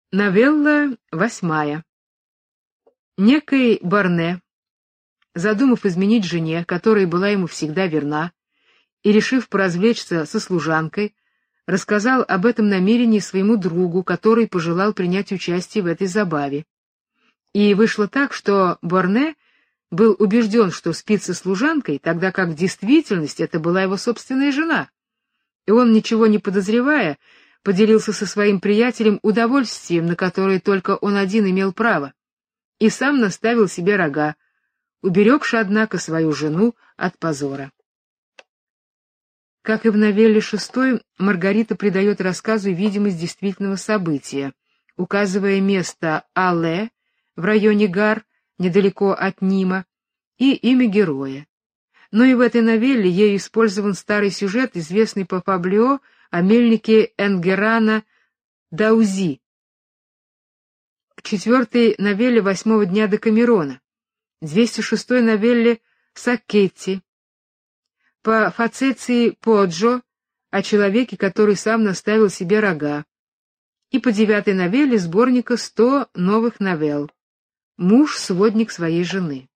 Новелла 8. Некий Барне, задумав изменить жене, которая была ему всегда верна, и решив поразвлечься со служанкой, рассказал об этом намерении своему другу, который пожелал принять участие в этой забаве. И вышло так, что Барне был убежден, что спит со служанкой, тогда как в действительности это была его собственная жена. И он, ничего не подозревая, поделился со своим приятелем удовольствием, на которое только он один имел право, и сам наставил себе рога, уберегши, однако, свою жену от позора. Как и в новелле 6, Маргарита придает рассказу видимость действительного события, указывая место Алле в районе Гар, недалеко от Нима, и имя героя. Но и в этой новелле ею использован старый сюжет, известный по Фаблио, о мельнике Энгерана Даузи, в 4-й новелле 8-го дня Декамерона, 206-й новелле Саккетти, по Фацеции Поджо о человеке, который сам наставил себе рога, и по 9-й новелле сборника 100 новых новелл «Муж-сводник своей жены».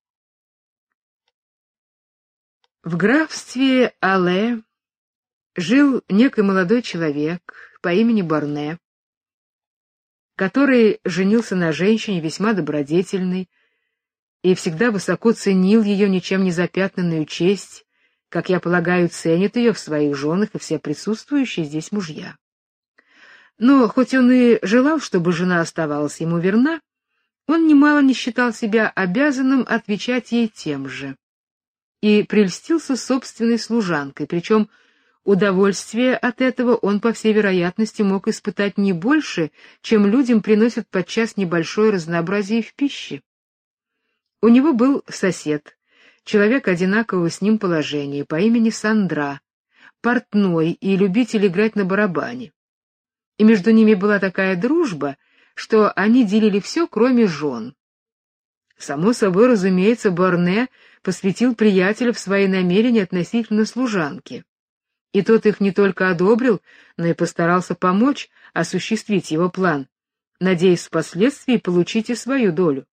В графстве Алле жил некий молодой человек по имени Барне, который женился на женщине весьма добродетельной и всегда высоко ценил ее ничем не запятнанную честь, как я полагаю, ценят ее в своих женах и все присутствующие здесь мужья. Но хоть он и желал, чтобы жена оставалась ему верна, он немало не считал себя обязанным отвечать ей тем же, и прельстился собственной служанкой, причем удовольствие от этого он, по всей вероятности, мог испытать не больше, чем людям приносят подчас небольшое разнообразие в пище. У него был сосед, человек одинакового с ним положения, по имени Сандра, портной и любитель играть на барабане. И между ними была такая дружба, что они делили все, кроме жен. Само собой, разумеется, Барне посвятил приятеля в свои намерения относительно служанки. И тот их не только одобрил, но и постарался помочь осуществить его план, надеясь впоследствии получить и свою долю.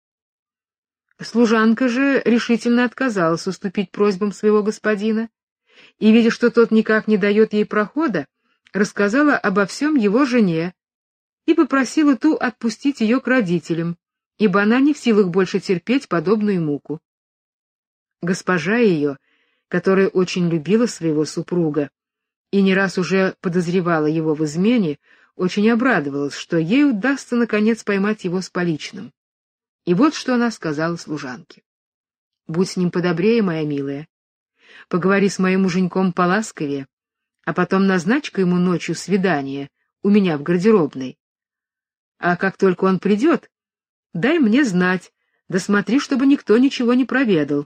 Служанка же решительно отказалась уступить просьбам своего господина, и, видя, что тот никак не дает ей прохода, рассказала обо всем его жене и попросила ту отпустить ее к родителям, ибо она не в силах больше терпеть подобную муку. Госпожа ее, которая очень любила своего супруга и не раз уже подозревала его в измене, очень обрадовалась, что ей удастся наконец поймать его с поличным. И вот что она сказала служанке: «Будь с ним подобрее, моя милая, поговори с моим муженьком поласковее, а потом назначь-ка ему ночью свидание у меня в гардеробной. А как только он придет, дай мне знать, да смотри, чтобы никто ничего не проведал».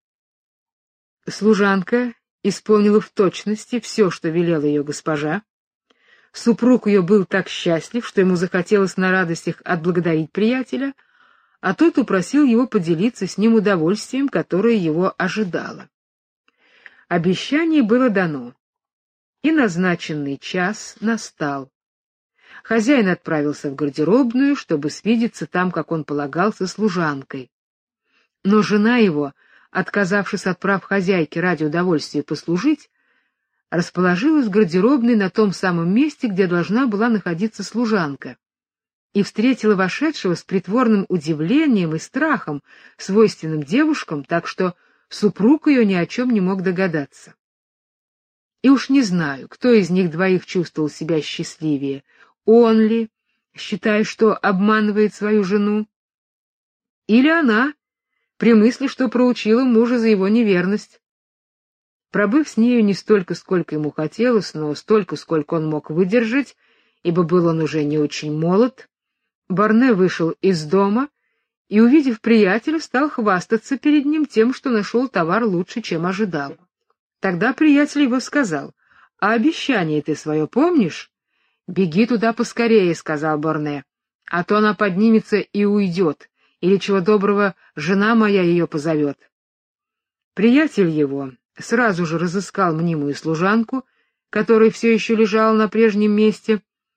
Служанка исполнила в точности все, что велела ее госпожа. Супруг ее был так счастлив, что ему захотелось на радостях отблагодарить приятеля, а тот упросил его поделиться с ним удовольствием, которое его ожидало. Обещание было дано, и назначенный час настал. Хозяин отправился в гардеробную, чтобы свидеться там, как он полагал, со служанкой. Но жена его, отказавшись от прав хозяйки ради удовольствия послужить, расположилась в гардеробной на том самом месте, где должна была находиться служанка, и встретила вошедшего с притворным удивлением и страхом, свойственным девушкам, так что супруг ее ни о чем не мог догадаться. И уж не знаю, кто из них двоих чувствовал себя счастливее, он ли, считая, что обманывает свою жену, или она, при мысли, что проучила мужа за его неверность. Пробыв с нею не столько, сколько ему хотелось, но столько, сколько он мог выдержать, ибо был он уже не очень молод, Барне вышел из дома и, увидев приятеля, стал хвастаться перед ним тем, что нашел товар лучше, чем ожидал. Тогда приятель его сказал: «А обещание ты свое помнишь?» «Беги туда поскорее», — сказал Барне, — «а то она поднимется и уйдет, или, чего доброго, жена моя ее позовет». Приятель его сразу же разыскал мнимую служанку, которая все еще лежала на прежнем месте,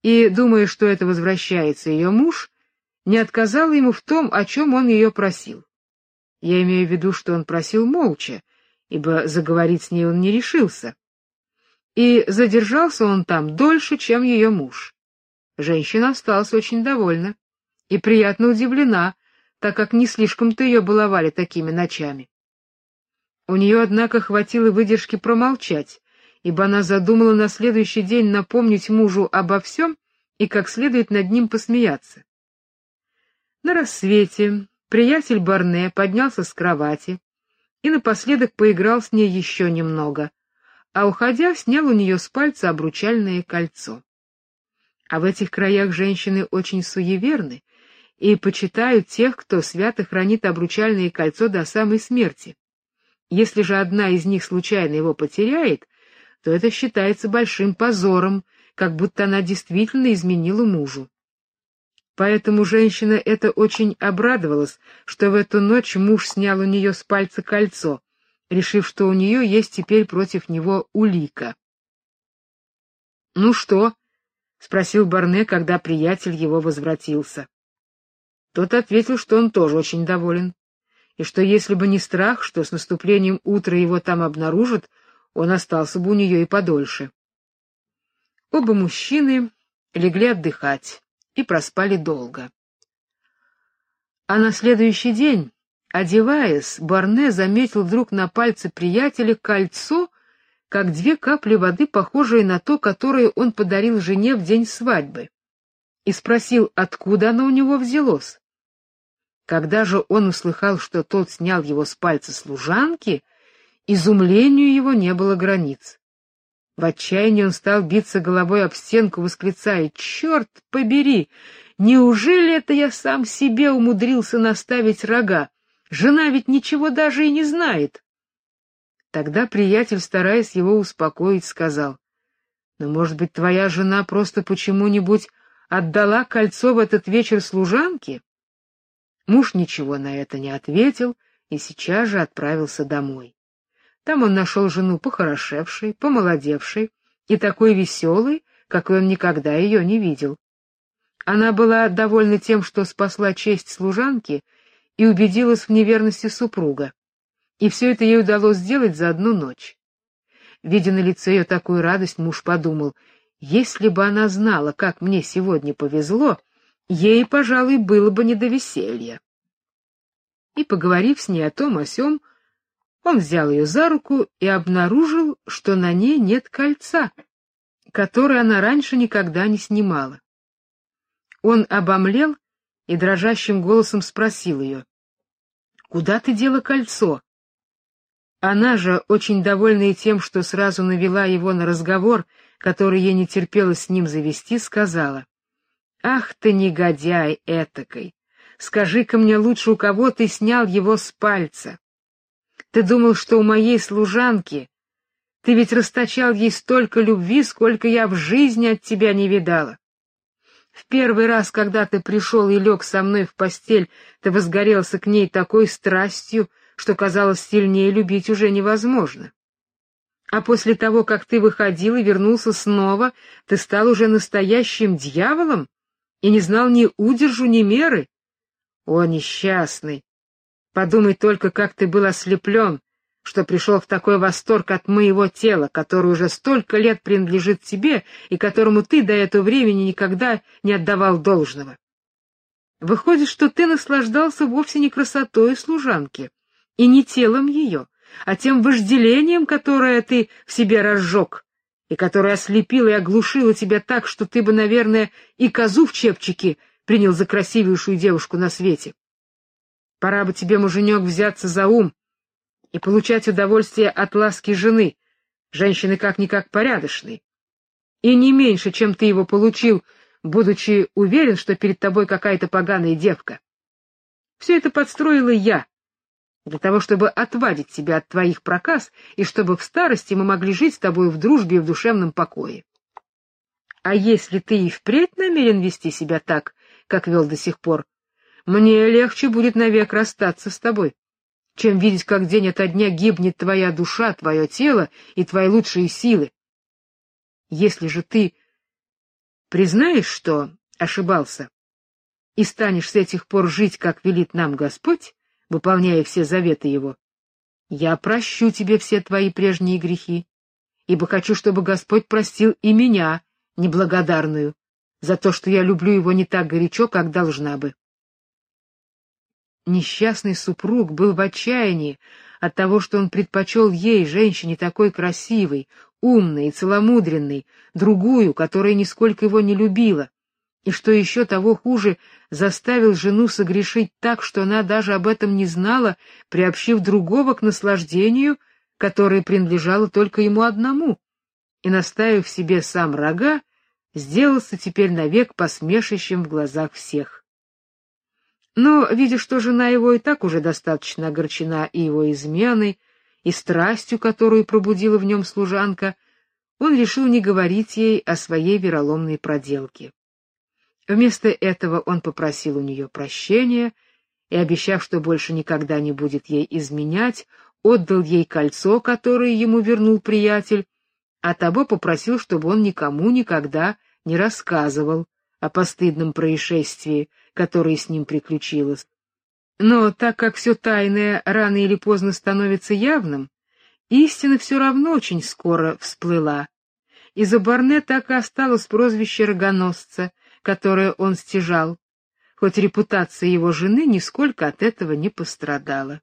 и, думая, что это возвращается ее муж, не отказала ему в том, о чем он ее просил. Я имею в виду, что он просил молча, ибо заговорить с ней он не решился. И задержался он там дольше, чем ее муж. Женщина осталась очень довольна и приятно удивлена, так как не слишком-то ее баловали такими ночами. У нее, однако, хватило выдержки промолчать, ибо она задумала на следующий день напомнить мужу обо всем и как следует над ним посмеяться. На рассвете приятель Барне поднялся с кровати и напоследок поиграл с ней еще немного, а, уходя, снял у нее с пальца обручальное кольцо. А в этих краях женщины очень суеверны и почитают тех, кто свято хранит обручальное кольцо до самой смерти. Если же одна из них случайно его потеряет, то это считается большим позором, как будто она действительно изменила мужу. Поэтому женщина эта очень обрадовалась, что в эту ночь муж снял у нее с пальца кольцо, решив, что у нее есть теперь против него улика. «Ну что?» — спросил Барне, когда приятель его возвратился. Тот ответил, что он тоже очень доволен, и что если бы не страх, что с наступлением утра его там обнаружат, он остался бы у нее и подольше. Оба мужчины легли отдыхать и проспали долго. А на следующий день, одеваясь, Барне заметил вдруг на пальце приятеля кольцо, как 2 капли воды, похожие на то, которое он подарил жене в день свадьбы, и спросил, откуда оно у него взялось. Когда же он услыхал, что тот снял его с пальца служанки, изумлению его не было границ. В отчаянии он стал биться головой об стенку, восклицая: «Черт побери! Неужели это я сам себе умудрился наставить рога? Жена ведь ничего даже и не знает!» Тогда приятель, стараясь его успокоить, сказал: «Ну, может быть, твоя жена просто почему-нибудь отдала кольцо в этот вечер служанке?» Муж ничего на это не ответил и сейчас же отправился домой. Там он нашел жену похорошевшей, помолодевшей и такой веселой, какой он никогда ее не видел. Она была довольна тем, что спасла честь служанки и убедилась в неверности супруга. И все это ей удалось сделать за одну ночь. Видя на лице ее такую радость, муж подумал: если бы она знала, как мне сегодня повезло, ей, пожалуй, было бы не до веселья. И, поговорив с ней о том о сём, он взял ее за руку и обнаружил, что на ней нет кольца, которое она раньше никогда не снимала. Он обомлел и дрожащим голосом спросил ее: «Куда ты дела кольцо?» Она же, очень довольная тем, что сразу навела его на разговор, который ей не терпелось с ним завести, сказала: «Ах ты, негодяй этакой! Скажи-ка мне лучше, у кого ты снял его с пальца? Ты думал, что у моей служанки? Ты ведь расточал ей столько любви, сколько я в жизни от тебя не видала. В первый раз, когда ты пришел и лег со мной в постель, ты возгорелся к ней такой страстью, что, казалось, сильнее любить уже невозможно. А после того, как ты выходил и вернулся снова, ты стал уже настоящим дьяволом и не знал ни удержу, ни меры. О, несчастный! Подумай только, как ты был ослеплен, что пришел в такой восторг от моего тела, которое уже столько лет принадлежит тебе и которому ты до этого времени никогда не отдавал должного. Выходит, что ты наслаждался вовсе не красотой служанки и не телом ее, а тем вожделением, которое ты в себе разжег, и которое ослепило и оглушило тебя так, что ты бы, наверное, и козу в чепчике принял за красивейшую девушку на свете. Пора бы тебе, муженек, взяться за ум и получать удовольствие от ласки жены, женщины как-никак порядочной, и не меньше, чем ты его получил, будучи уверен, что перед тобой какая-то поганая девка. Все это подстроила я, для того, чтобы отвадить тебя от твоих проказ, и чтобы в старости мы могли жить с тобой в дружбе и в душевном покое. А если ты и впредь намерен вести себя так, как вел до сих пор, мне легче будет навек расстаться с тобой, чем видеть, как день ото дня гибнет твоя душа, твое тело и твои лучшие силы. Если же ты Признаешь, что ошибался, и станешь с этих пор жить, как велит нам Господь, выполняя все заветы Его, я прощу тебе все твои прежние грехи, ибо хочу, чтобы Господь простил и меня, неблагодарную, за то, что я люблю Его не так горячо, как должна бы. Несчастный супруг был в отчаянии от того, что он предпочел ей, женщине такой красивой, умной и целомудренной, другую, которая нисколько его не любила, и, что еще того хуже, заставил жену согрешить так, что она даже об этом не знала, приобщив другого к наслаждению, которое принадлежало только ему одному, и, наставив себе сам рога, сделался теперь навек посмешищем в глазах всех. Но, видя, что жена его и так уже достаточно огорчена и его изменой, и страстью, которую пробудила в нем служанка, он решил не говорить ей о своей вероломной проделке. Вместо этого он попросил у нее прощения и, обещав, что больше никогда не будет ей изменять, отдал ей кольцо, которое ему вернул приятель, а того попросил, чтобы он никому никогда не рассказывал о постыдном происшествии, которое с ним приключилось. Но так как все тайное рано или поздно становится явным, истина все равно очень скоро всплыла, и за Барне так и осталось прозвище рогоносца, которое он стяжал, хоть репутация его жены нисколько от этого не пострадала.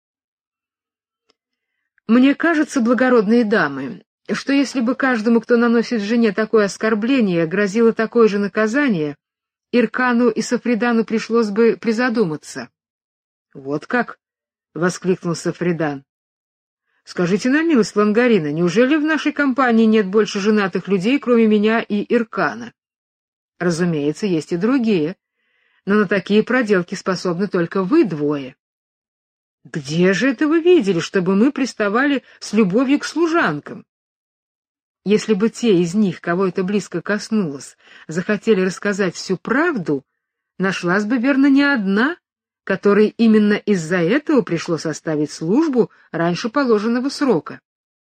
Мне кажется, благородные дамы, что если бы каждому, кто наносит жене такое оскорбление, грозило такое же наказание, Иркану и Сафридану пришлось бы призадуматься. — Вот как? — воскликнул Сафридан. — Скажите на милость, Лангарина, неужели в нашей компании нет больше женатых людей, кроме меня и Иркана? — Разумеется, есть и другие, но на такие проделки способны только вы двое. — Где же это вы видели, чтобы мы приставали с любовью к служанкам? Если бы те из них, кого это близко коснулось, захотели рассказать всю правду, нашлась бы, верно, не одна, которой именно из-за этого пришлось оставить службу раньше положенного срока.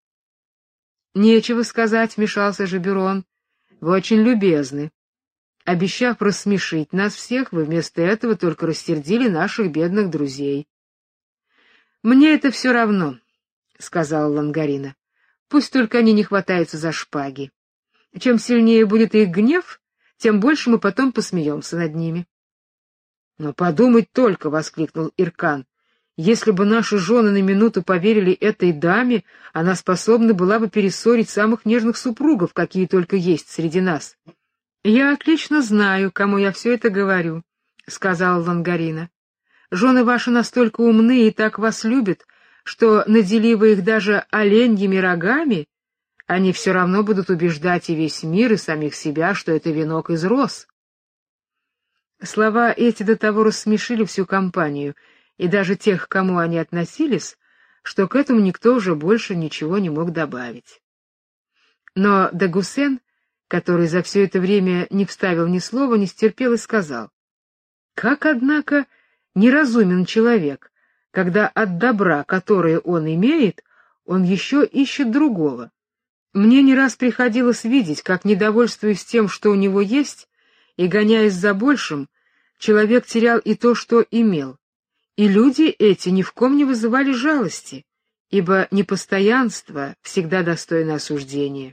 Нечего сказать, вмешался Жаберон. Вы очень любезны. Обещав рассмешить нас всех, вы вместо этого только рассердили наших бедных друзей. Мне это все равно, сказала Лангарина. Пусть только они не хватаются за шпаги. Чем сильнее будет их гнев, тем больше мы потом посмеемся над ними. — Но подумать только, — воскликнул Иркан, — если бы наши жены на минуту поверили этой даме, она способна была бы перессорить самых нежных супругов, какие только есть среди нас. — Я отлично знаю, кому я все это говорю, — сказала Лангарина. — Жены ваши настолько умны и так вас любят, что, наделив их даже оленьими рогами, они все равно будут убеждать и весь мир, и самих себя, что это венок из роз. Слова эти до того рассмешили всю компанию, и даже тех, к кому они относились, что к этому никто уже больше ничего не мог добавить. Но Дагусен, который за все это время не вставил ни слова, не стерпел и сказал: «Как, однако, неразумен человек, когда от добра, которое он имеет, он еще ищет другого. Мне не раз приходилось видеть, как, недовольствуясь тем, что у него есть, и гоняясь за большим, человек терял и то, что имел. И люди эти ни в ком не вызывали жалости, ибо непостоянство всегда достойно осуждения.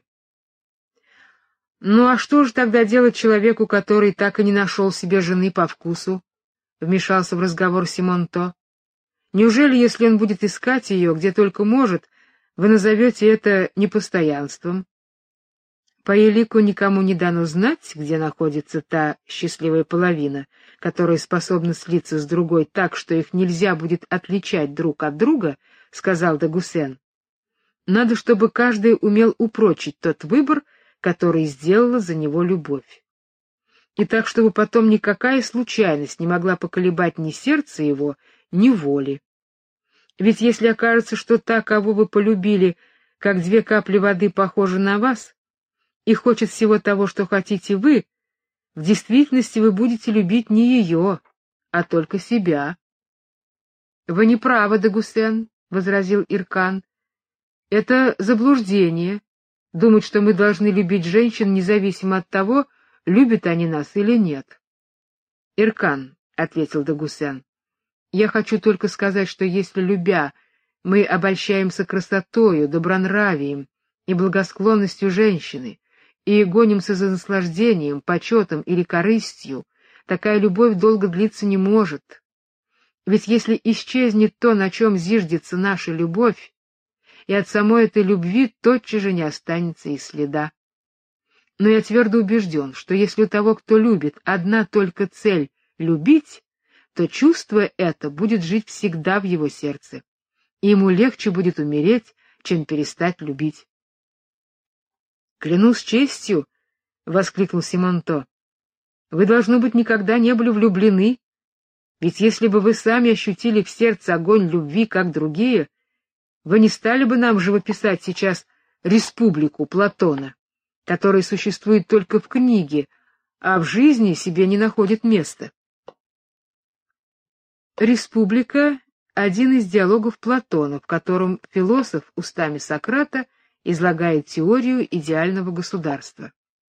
Ну а что же тогда делать человеку, который так и не нашел себе жены по вкусу? Вмешался в разговор Симонто. Неужели, если он будет искать ее, где только может, вы назовете это непостоянством? По елику никому не дано знать, где находится та счастливая половина, которая способна слиться с другой так, что их нельзя будет отличать друг от друга, — сказал Дагусен. Надо, чтобы каждый умел упрочить тот выбор, который сделала за него любовь. И так, чтобы потом никакая случайность не могла поколебать ни сердце его, ни воли. Ведь если окажется, что та, кого вы полюбили, как 2 капли воды, похожа на вас, и хочет всего того, что хотите вы, в действительности вы будете любить не ее, а только себя. — Вы не правы, Дагусен, — возразил Иркан. — Это заблуждение, думать, что мы должны любить женщин независимо от того, любят они нас или нет. — Эркан, — ответил Дагусен, — я хочу только сказать, что если, любя, мы обольщаемся красотою, добронравием и благосклонностью женщины и гонимся за наслаждением, почетом или корыстью, такая любовь долго длиться не может. Ведь если исчезнет то, на чем зиждется наша любовь, и от самой этой любви тотчас же не останется и следа. Но я твердо убежден, что если у того, кто любит, одна только цель — любить, то чувство это будет жить всегда в его сердце, и ему легче будет умереть, чем перестать любить. — Клянусь честью, — воскликнул Симонто, — вы, должно быть, никогда не были влюблены, ведь если бы вы сами ощутили в сердце огонь любви, как другие, вы не стали бы нам живописать сейчас республику Платона, которая существует только в книге, а в жизни себе не находит места. Республика — один из диалогов Платона, в котором философ устами Сократа излагает теорию идеального государства.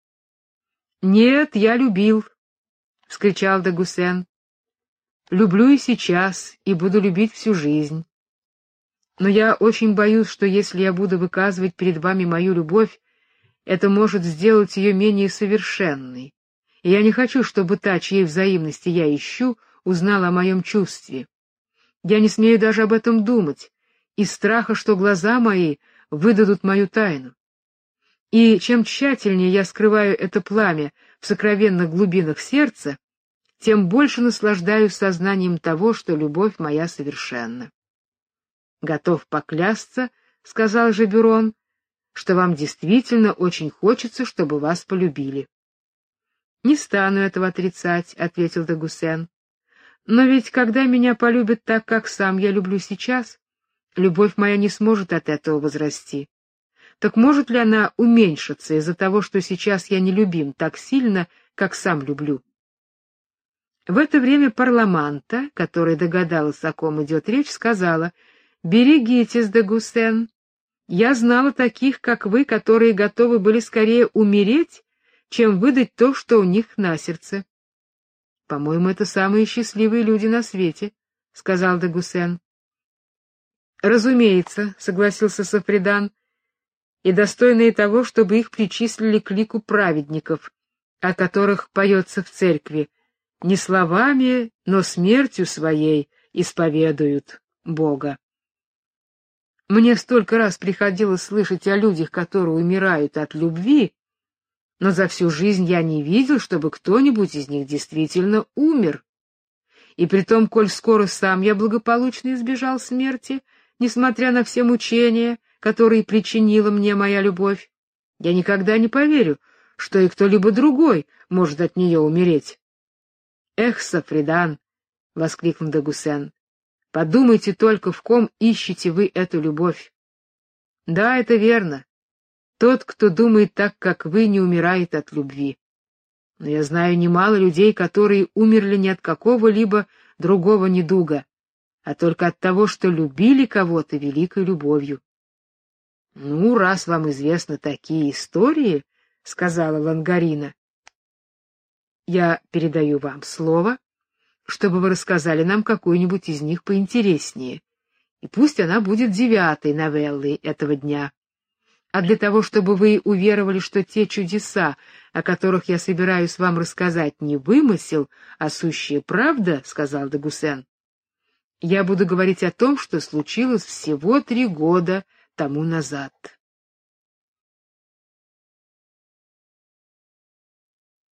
«Нет, я любил», — вскричал Дагусен. «Люблю и сейчас, и буду любить всю жизнь. Но я очень боюсь, что если я буду выказывать перед вами мою любовь, это может сделать ее менее совершенной, и я не хочу, чтобы та, чьей взаимности я ищу, узнала о моем чувстве. Я не смею даже об этом думать, из страха, что глаза мои выдадут мою тайну. И чем тщательнее я скрываю это пламя в сокровенных глубинах сердца, тем больше наслаждаюсь сознанием того, что любовь моя совершенна. «Готов поклясться, — сказал Жебюрон, — что вам действительно очень хочется, чтобы вас полюбили». «Не стану этого отрицать, — ответил Дагусен. — Но ведь когда меня полюбят так, как сам я люблю сейчас, любовь моя не сможет от этого возрасти. Так может ли она уменьшиться из-за того, что сейчас я не любим так сильно, как сам люблю?» В это время Парламанта, которая догадалась, о ком идет речь, сказала: «Берегитесь, Дагусен. Я знала таких, как вы, которые готовы были скорее умереть, чем выдать то, что у них на сердце». «По-моему, это самые счастливые люди на свете», — сказал Дагусен. «Разумеется», — согласился Сафридан, — «и достойные того, чтобы их причислили к лику праведников, о которых поется в церкви, не словами, но смертью своей исповедуют Бога». Мне столько раз приходилось слышать о людях, которые умирают от любви, но за всю жизнь я не видел, чтобы кто-нибудь из них действительно умер. И притом, коль скоро сам я благополучно избежал смерти, несмотря на все мучения, которые причинила мне моя любовь, я никогда не поверю, что и кто-либо другой может от нее умереть. «Эх, Сафридан!» — воскликнул Дагусен. «Подумайте только, в ком ищете вы эту любовь. Да, это верно. Тот, кто думает так, как вы, не умирает от любви. Но я знаю немало людей, которые умерли не от какого-либо другого недуга, а только от того, что любили кого-то великой любовью». «Ну, раз вам известны такие истории, — сказала Лангарина, — я передаю вам слово, чтобы вы рассказали нам какую-нибудь из них поинтереснее, и пусть она будет 9-й новеллой этого дня. А для того, чтобы вы уверовали, что те чудеса, о которых я собираюсь вам рассказать, не вымысел, а сущая правда, — сказал Дагусен, — я буду говорить о том, что случилось всего 3 года тому назад.